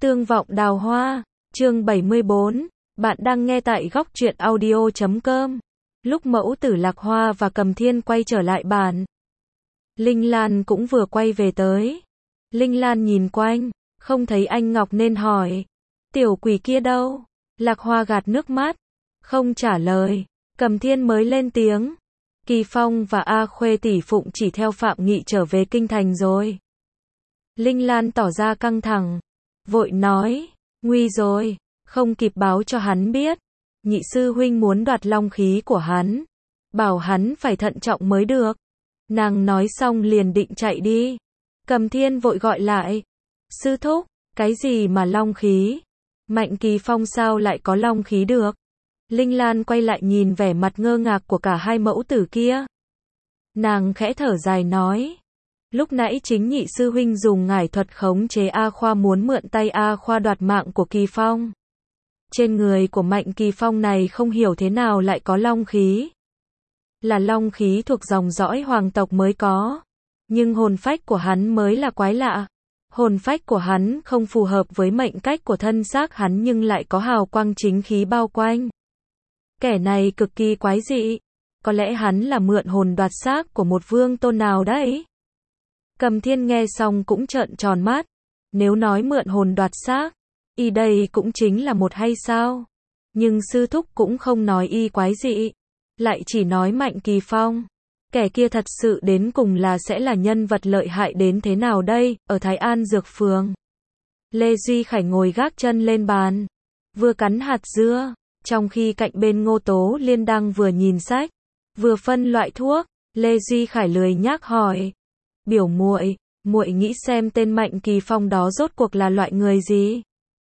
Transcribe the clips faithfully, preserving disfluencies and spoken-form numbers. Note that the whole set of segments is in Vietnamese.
Tương vọng đào hoa, chương bảy mươi bốn, bạn đang nghe tại góc truyện audio chấm com. Lúc mẫu tử Lạc Hoa và Cầm Thiên quay trở lại bàn, Linh Lan cũng vừa quay về tới. Linh Lan nhìn quanh, không thấy anh Ngọc nên hỏi, tiểu quỷ kia đâu? Lạc Hoa gạt nước mắt, không trả lời. Cầm Thiên mới lên tiếng, Kỳ Phong và A Khuê tỷ phụng chỉ theo Phạm Nghị trở về kinh thành rồi. Linh Lan tỏ ra căng thẳng, vội nói, nguy rồi, không kịp báo cho hắn biết. Nhị sư huynh muốn đoạt long khí của hắn, bảo hắn phải thận trọng mới được. Nàng nói xong liền định chạy đi. Cầm Thiên vội gọi lại, sư thúc, cái gì mà long khí? Mạnh Kỳ Phong sao lại có long khí được? Linh Lan quay lại nhìn vẻ mặt ngơ ngác của cả hai mẫu tử kia. Nàng khẽ thở dài nói, lúc nãy chính nhị sư huynh dùng ngải thuật khống chế A Khoa muốn mượn tay A Khoa đoạt mạng của Kỳ Phong. Trên người của Mạnh Kỳ Phong này không hiểu thế nào lại có long khí. Là long khí thuộc dòng dõi hoàng tộc mới có. Nhưng hồn phách của hắn mới là quái lạ. Hồn phách của hắn không phù hợp với mệnh cách của thân xác hắn nhưng lại có hào quang chính khí bao quanh. Kẻ này cực kỳ quái dị. Có lẽ hắn là mượn hồn đoạt xác của một vương tôn nào đấy. Cầm Thiên nghe xong cũng trợn tròn mắt. Nếu nói mượn hồn đoạt xác, y đây cũng chính là một hay sao? Nhưng sư thúc cũng không nói y quái dị, lại chỉ nói Mạnh Kỳ Phong. Kẻ kia thật sự đến cùng là sẽ là nhân vật lợi hại đến thế nào đây? Ở Thái An Dược Phường, Lê Duy Khải ngồi gác chân lên bàn, vừa cắn hạt dưa, trong khi cạnh bên Ngô Tố Liên đang vừa nhìn sách, vừa phân loại thuốc. Lê Duy Khải lười nhác hỏi, biểu muội, muội nghĩ xem tên Mạnh Kỳ Phong đó rốt cuộc là loại người gì?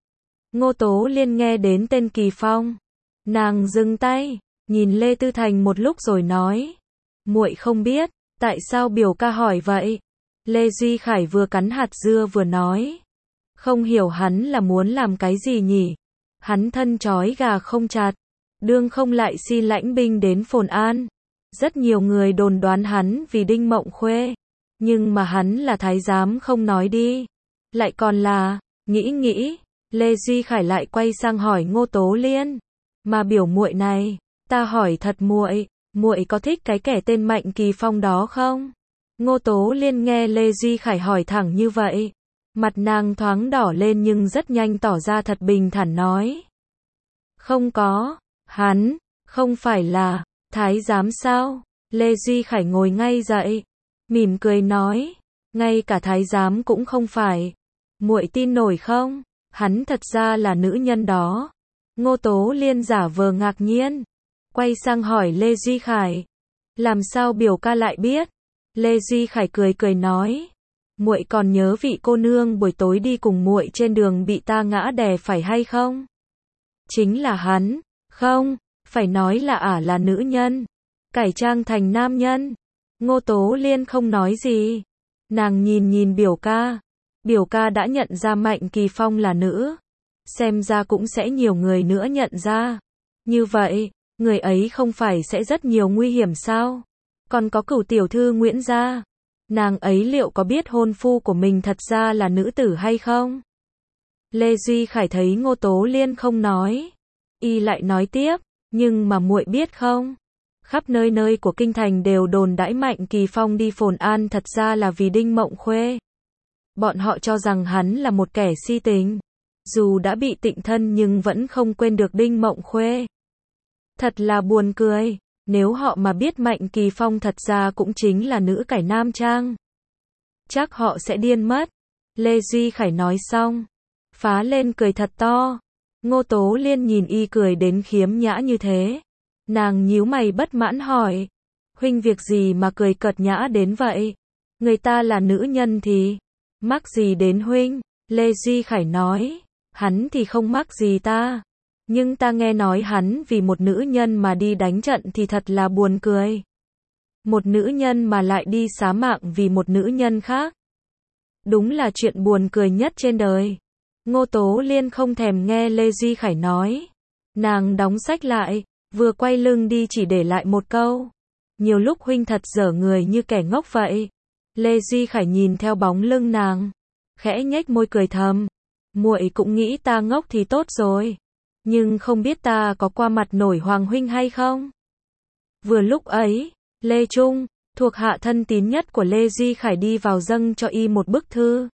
Ngô Tố Liên nghe đến tên Kỳ Phong, nàng dừng tay, nhìn Lê Tư Thành một lúc rồi nói, muội không biết. Tại sao biểu ca hỏi vậy? Lê Duy Khải vừa cắn hạt dưa vừa nói, không hiểu hắn là muốn làm cái gì nhỉ? Hắn thân trói gà không chặt, đương không lại xin lãnh binh đến Phồn An. Rất nhiều người đồn đoán hắn vì Đinh Mộng Khuê, nhưng mà hắn là thái giám không nói đi, lại còn là, nghĩ nghĩ, Lê Duy Khải lại quay sang hỏi Ngô Tố Liên, mà biểu muội này, ta hỏi thật muội, muội có thích cái kẻ tên Mạnh Kỳ Phong đó không? Ngô Tố Liên nghe Lê Duy Khải hỏi thẳng như vậy, mặt nàng thoáng đỏ lên nhưng rất nhanh tỏ ra thật bình thản nói, không có, hắn không phải là thái giám sao? Lê Duy Khải ngồi ngay dậy, mỉm cười nói, ngay cả thái giám cũng không phải. Muội tin nổi không? Hắn thật ra là nữ nhân đó. Ngô Tố Liên giả vờ ngạc nhiên, quay sang hỏi Lê Duy Khải, làm sao biểu ca lại biết? Lê Duy Khải cười cười nói, muội còn nhớ vị cô nương buổi tối đi cùng muội trên đường bị ta ngã đè phải hay không? Chính là hắn. Không, phải nói là ả là nữ nhân, cải trang thành nam nhân. Ngô Tố Liên không nói gì, nàng nhìn nhìn biểu ca. Biểu ca đã nhận ra Mạnh Kỳ Phong là nữ, xem ra cũng sẽ nhiều người nữa nhận ra. Như vậy, người ấy không phải sẽ rất nhiều nguy hiểm sao? Còn có Cửu tiểu thư Nguyễn gia, nàng ấy liệu có biết hôn phu của mình thật ra là nữ tử hay không? Lê Duy Khải thấy Ngô Tố Liên không nói, y lại nói tiếp, nhưng mà muội biết không? Khắp nơi nơi của kinh thành đều đồn đãi Mạnh Kỳ Phong đi Phồn An thật ra là vì Đinh Mộng Khuê. Bọn họ cho rằng hắn là một kẻ si tình, dù đã bị tịnh thân nhưng vẫn không quên được Đinh Mộng Khuê. Thật là buồn cười, nếu họ mà biết Mạnh Kỳ Phong thật ra cũng chính là nữ cải nam trang, chắc họ sẽ điên mất. Lê Duy Khải nói xong, phá lên cười thật to. Ngô Tố Liên nhìn y cười đến khiếm nhã như thế, nàng nhíu mày bất mãn hỏi, huynh việc gì mà cười cợt nhã đến vậy? Người ta là nữ nhân thì mắc gì đến huynh? Lê Duy Khải nói, hắn thì không mắc gì ta, nhưng ta nghe nói hắn vì một nữ nhân mà đi đánh trận thì thật là buồn cười. Một nữ nhân mà lại đi xá mạng vì một nữ nhân khác, đúng là chuyện buồn cười nhất trên đời. Ngô Tố Liên không thèm nghe Lê Duy Khải nói, nàng đóng sách lại, vừa quay lưng đi chỉ để lại một câu, nhiều lúc huynh thật dở người như kẻ ngốc vậy. Lê Duy Khải nhìn theo bóng lưng nàng, khẽ nhếch môi cười thầm, Muội cũng nghĩ ta ngốc thì tốt rồi, nhưng không biết ta có qua mặt nổi Hoàng huynh hay không? Vừa lúc ấy, Lê Trung, thuộc hạ thân tín nhất của Lê Duy Khải đi vào dâng cho y một bức thư.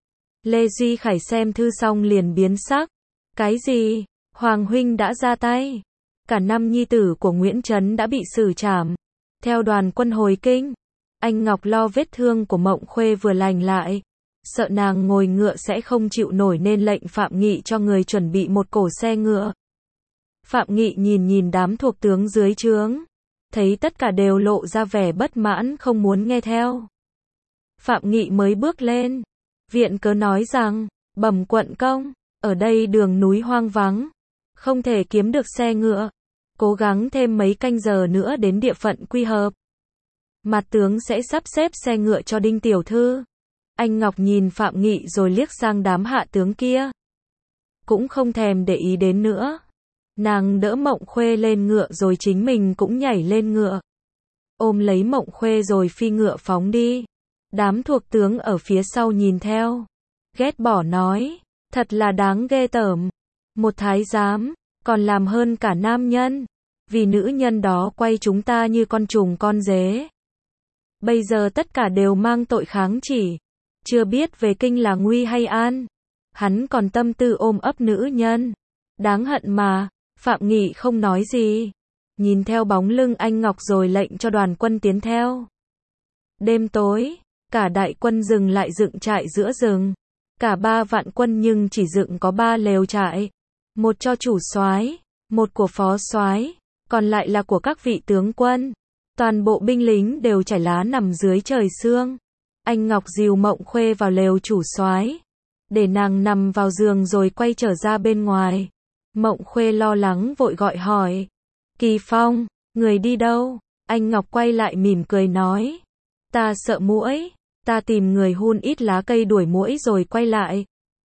Lê Duy Khải xem thư xong liền biến sắc. Cái gì? Hoàng huynh đã ra tay. Cả năm nhi tử của Nguyễn Trấn đã bị xử trảm. Theo đoàn quân hồi kinh, anh Ngọc lo vết thương của Mộng Khuê vừa lành lại. Sợ nàng ngồi ngựa sẽ không chịu nổi nên lệnh Phạm Nghị cho người chuẩn bị một cổ xe ngựa. Phạm Nghị nhìn nhìn đám thuộc tướng dưới trướng. Thấy tất cả đều lộ ra vẻ bất mãn không muốn nghe theo. Phạm Nghị mới bước lên. Viện cớ nói rằng, bẩm quận công, ở đây đường núi hoang vắng, không thể kiếm được xe ngựa. Cố gắng thêm mấy canh giờ nữa đến địa phận Quy Hợp. Mặt tướng sẽ sắp xếp xe ngựa cho Đinh tiểu thư. Anh Ngọc nhìn Phạm Nghị rồi liếc sang đám hạ tướng kia. Cũng không thèm để ý đến nữa. Nàng đỡ Mộng Khuê lên ngựa rồi chính mình cũng nhảy lên ngựa. Ôm lấy Mộng Khuê rồi phi ngựa phóng đi. Đám thuộc tướng ở phía sau nhìn theo. Ghét bỏ nói, thật là đáng ghê tởm. Một thái giám, còn làm hơn cả nam nhân. Vì nữ nhân đó quay chúng ta như con trùng con dế. Bây giờ tất cả đều mang tội kháng chỉ. Chưa biết về kinh là nguy hay an. Hắn còn tâm tư ôm ấp nữ nhân. Đáng hận mà. Phạm Nghị không nói gì. Nhìn theo bóng lưng anh Ngọc rồi lệnh cho đoàn quân tiến theo. Đêm tối, cả đại quân dừng lại dựng trại giữa rừng. Cả ba vạn quân nhưng chỉ dựng có ba lều trại. Một cho chủ soái, một của phó soái, còn lại là của các vị tướng quân. Toàn bộ binh lính đều trải lá nằm dưới trời sương. Anh Ngọc dìu Mộng Khuê vào lều chủ soái, để nàng nằm vào giường rồi quay trở ra bên ngoài. Mộng Khuê lo lắng vội gọi hỏi. Kỳ Phong, người đi đâu? Anh Ngọc quay lại mỉm cười nói. Ta sợ muỗi, ta tìm người hun ít lá cây đuổi muỗi rồi quay lại.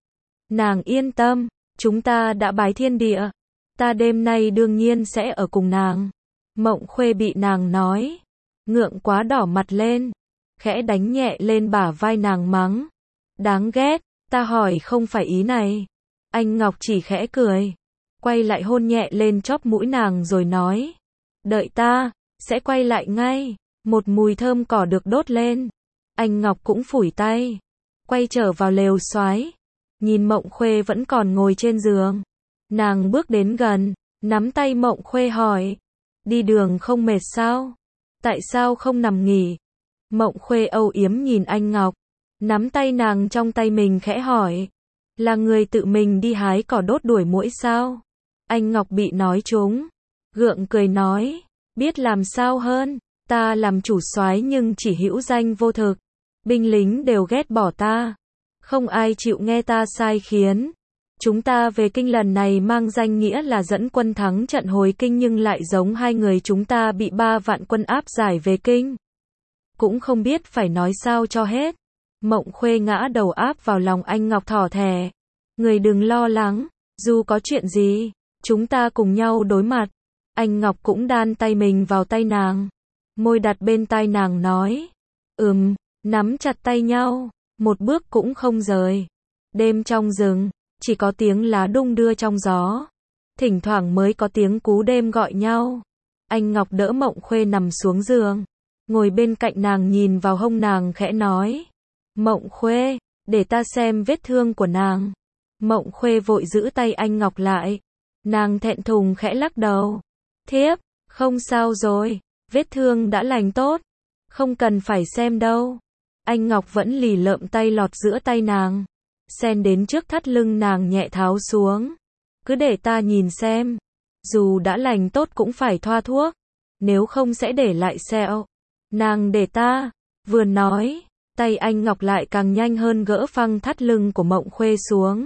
Nàng yên tâm, chúng ta đã bái thiên địa. Ta đêm nay đương nhiên sẽ ở cùng nàng. Mộng Khuê bị nàng nói. Ngượng quá đỏ mặt lên. Khẽ đánh nhẹ lên bả vai nàng mắng. Đáng ghét, ta hỏi không phải ý này. Anh Ngọc chỉ khẽ cười. Quay lại hôn nhẹ lên chóp mũi nàng rồi nói. Đợi ta, sẽ quay lại ngay. Một mùi thơm cỏ được đốt lên. Anh Ngọc cũng phủi tay. Quay trở vào lều soái. Nhìn Mộng Khuê vẫn còn ngồi trên giường. Nàng bước đến gần, nắm tay Mộng Khuê hỏi. Đi đường không mệt sao? Tại sao không nằm nghỉ? Mộng Khuê âu yếm nhìn anh Ngọc. Nắm tay nàng trong tay mình khẽ hỏi. Là người tự mình đi hái cỏ đốt đuổi muỗi sao? Anh Ngọc bị nói trúng. Gượng cười nói. Biết làm sao hơn. Ta làm chủ soái nhưng chỉ hữu danh vô thực. Binh lính đều ghét bỏ ta. Không ai chịu nghe ta sai khiến. Chúng ta về kinh lần này mang danh nghĩa là dẫn quân thắng trận hồi kinh nhưng lại giống hai người chúng ta bị ba vạn quân áp giải về kinh. Cũng không biết phải nói sao cho hết. Mộng Khuê ngã đầu áp vào lòng anh Ngọc thỏ thẻ. Người đừng lo lắng, dù có chuyện gì, chúng ta cùng nhau đối mặt. Anh Ngọc cũng đan tay mình vào tay nàng. Môi đặt bên tai nàng nói. Ừm, nắm chặt tay nhau, một bước cũng không rời. Đêm trong rừng, chỉ có tiếng lá đung đưa trong gió. Thỉnh thoảng mới có tiếng cú đêm gọi nhau. Anh Ngọc đỡ Mộng Khuê nằm xuống giường. Ngồi bên cạnh nàng nhìn vào hông nàng khẽ nói. Mộng Khuê, để ta xem vết thương của nàng. Mộng Khuê vội giữ tay anh Ngọc lại. Nàng thẹn thùng khẽ lắc đầu. Thiếp, không sao rồi, vết thương đã lành tốt. Không cần phải xem đâu. Anh Ngọc vẫn lì lợm tay lọt giữa tay nàng. Sen đến trước thắt lưng nàng nhẹ tháo xuống. Cứ để ta nhìn xem. Dù đã lành tốt cũng phải thoa thuốc. Nếu không sẽ để lại sẹo. Nàng để ta. Vừa nói, tay anh Ngọc lại càng nhanh hơn gỡ phăng thắt lưng của Mộng Khuê xuống.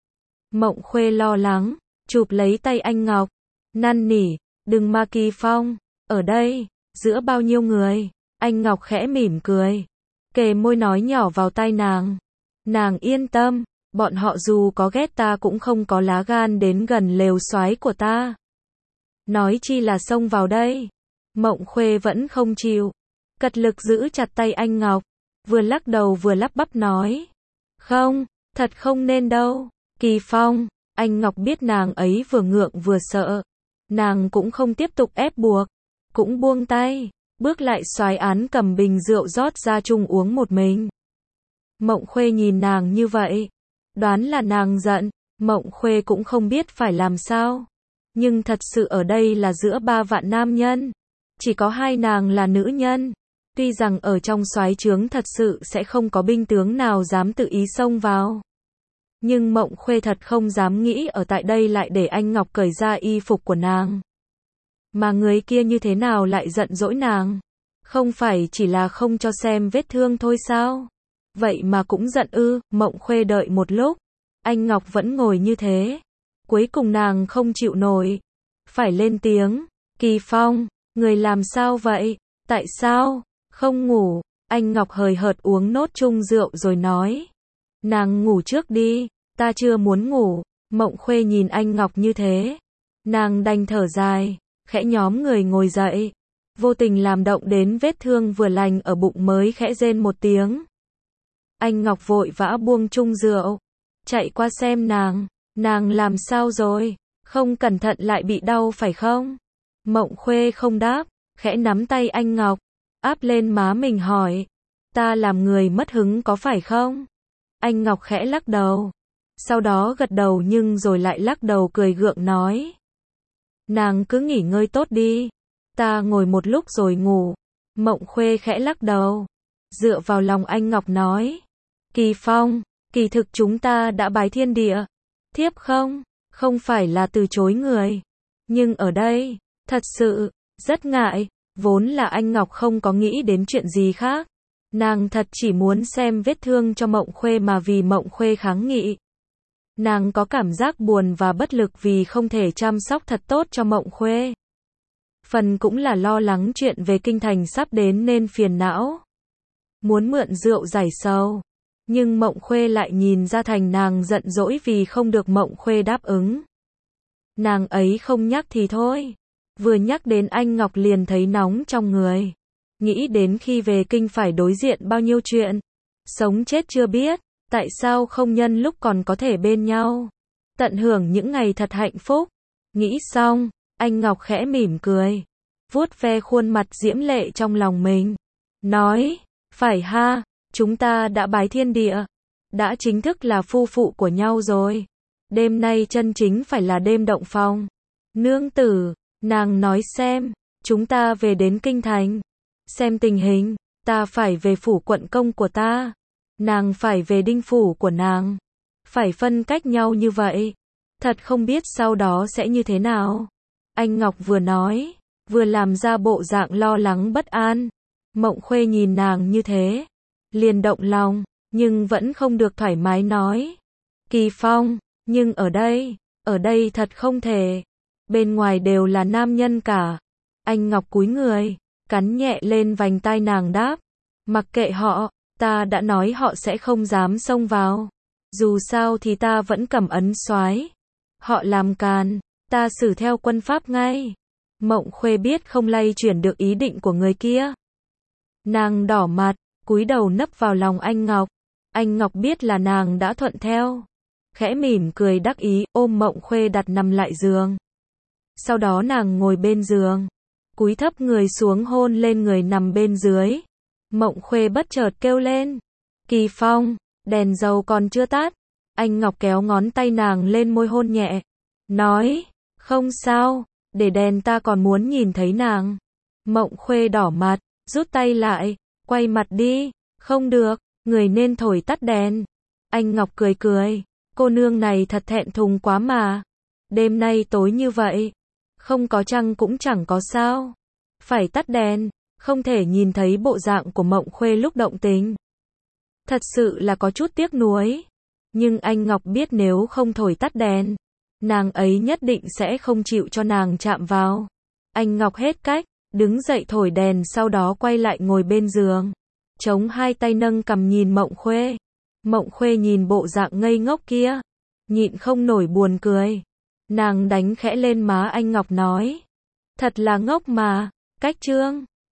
Mộng Khuê lo lắng, chụp lấy tay anh Ngọc. Năn nỉ, đừng mà Kỳ Phong. Ở đây, giữa bao nhiêu người. Anh Ngọc khẽ mỉm cười. Kề môi nói nhỏ vào tai nàng. Nàng yên tâm, bọn họ dù có ghét ta cũng không có lá gan đến gần lều soái của ta. Nói chi là xông vào đây. Mộng Khuê vẫn không chịu. Cật lực giữ chặt tay anh Ngọc. Vừa lắc đầu vừa lắp bắp nói. Không, thật không nên đâu. Kỳ Phong, anh Ngọc biết nàng ấy vừa ngượng vừa sợ. Nàng cũng không tiếp tục ép buộc, cũng buông tay, bước lại xoái án cầm bình rượu rót ra chung uống một mình. Mộng Khuê nhìn nàng như vậy, đoán là nàng giận, Mộng Khuê cũng không biết phải làm sao. Nhưng thật sự ở đây là giữa ba vạn nam nhân, chỉ có hai nàng là nữ nhân. Tuy rằng ở trong soái trướng thật sự sẽ không có binh tướng nào dám tự ý xông vào. Nhưng Mộng Khuê thật không dám nghĩ ở tại đây lại để anh Ngọc cởi ra y phục của nàng. Mà người kia như thế nào lại giận dỗi nàng? Không phải chỉ là không cho xem vết thương thôi sao? Vậy mà cũng giận ư? Mộng Khuê đợi một lúc, anh Ngọc vẫn ngồi như thế. Cuối cùng nàng không chịu nổi, phải lên tiếng. Kỳ Phong, người làm sao vậy? Tại sao không ngủ? Anh Ngọc hời hợt uống nốt chung rượu rồi nói. Nàng ngủ trước đi, ta chưa muốn ngủ. Mộng Khuê nhìn anh Ngọc như thế, nàng đành thở dài, khẽ nhóm người ngồi dậy, vô tình làm động đến vết thương vừa lành ở bụng mới khẽ rên một tiếng. Anh Ngọc vội vã buông chung rượu, chạy qua xem nàng, nàng làm sao rồi, không cẩn thận lại bị đau phải không? Mộng Khuê không đáp, khẽ nắm tay anh Ngọc, áp lên má mình hỏi, ta làm người mất hứng có phải không? Anh Ngọc khẽ lắc đầu, sau đó gật đầu nhưng rồi lại lắc đầu cười gượng nói. Nàng cứ nghỉ ngơi tốt đi, ta ngồi một lúc rồi ngủ. Mộng Khuê khẽ lắc đầu, dựa vào lòng anh Ngọc nói. Kỳ Phong, kỳ thực chúng ta đã bái thiên địa, thiếp không, không phải là từ chối người. Nhưng ở đây, thật sự, rất ngại, vốn là anh Ngọc không có nghĩ đến chuyện gì khác. Nàng thật chỉ muốn xem vết thương cho Mộng Khuê mà vì Mộng Khuê kháng nghị. Nàng có cảm giác buồn và bất lực vì không thể chăm sóc thật tốt cho Mộng Khuê. Phần cũng là lo lắng chuyện về kinh thành sắp đến nên phiền não. Muốn mượn rượu giải sầu. Nhưng Mộng Khuê lại nhìn ra thành nàng giận dỗi vì không được Mộng Khuê đáp ứng. Nàng ấy không nhắc thì thôi. Vừa nhắc đến anh Ngọc liền thấy nóng trong người. Nghĩ đến khi về kinh phải đối diện bao nhiêu chuyện. Sống chết chưa biết. Tại sao không nhân lúc còn có thể bên nhau, tận hưởng những ngày thật hạnh phúc. Nghĩ xong, anh Ngọc khẽ mỉm cười, vuốt ve khuôn mặt diễm lệ trong lòng mình, nói, phải ha, chúng ta đã bái thiên địa, đã chính thức là phu phụ của nhau rồi. Đêm nay chân chính phải là đêm động phòng. Nương tử, nàng nói xem, chúng ta về đến kinh thành, xem tình hình, ta phải về phủ quận công của ta. Nàng phải về đinh phủ của nàng. Phải phân cách nhau như vậy. Thật không biết sau đó sẽ như thế nào. Anh Ngọc vừa nói, vừa làm ra bộ dạng lo lắng bất an. Mộng Khuê nhìn nàng như thế, liền động lòng, nhưng vẫn không được thoải mái nói. Kỳ Phong, nhưng ở đây, ở đây thật không thể. Bên ngoài đều là nam nhân cả. Anh Ngọc cúi người, cắn nhẹ lên vành tai nàng đáp. Mặc kệ họ. Ta đã nói họ sẽ không dám xông vào. Dù sao thì ta vẫn cầm ấn soái. Họ làm càn, ta xử theo quân pháp ngay. Mộng Khuê biết không lay chuyển được ý định của người kia. Nàng đỏ mặt, cúi đầu nấp vào lòng anh Ngọc. Anh Ngọc biết là nàng đã thuận theo. Khẽ mỉm cười đắc ý, ôm Mộng Khuê đặt nằm lại giường. Sau đó nàng ngồi bên giường, cúi thấp người xuống hôn lên người nằm bên dưới. Mộng Khuê bất chợt kêu lên. Kỳ Phong, đèn dầu còn chưa tắt. Anh Ngọc kéo ngón tay nàng lên môi hôn nhẹ. Nói, không sao, để đèn ta còn muốn nhìn thấy nàng. Mộng Khuê đỏ mặt, rút tay lại, quay mặt đi. Không được, người nên thổi tắt đèn. Anh Ngọc cười cười. Cô nương này thật thẹn thùng quá mà. Đêm nay tối như vậy. Không có trăng cũng chẳng có sao. Phải tắt đèn. Không thể nhìn thấy bộ dạng của Mộng Khuê lúc động tình. Thật sự là có chút tiếc nuối. Nhưng anh Ngọc biết nếu không thổi tắt đèn, nàng ấy nhất định sẽ không chịu cho nàng chạm vào. Anh Ngọc hết cách, đứng dậy thổi đèn sau đó quay lại ngồi bên giường. Chống hai tay nâng cằm nhìn Mộng Khuê. Mộng Khuê nhìn bộ dạng ngây ngốc kia, nhịn không nổi buồn cười. Nàng đánh khẽ lên má anh Ngọc nói. Thật là ngốc mà, cách trương.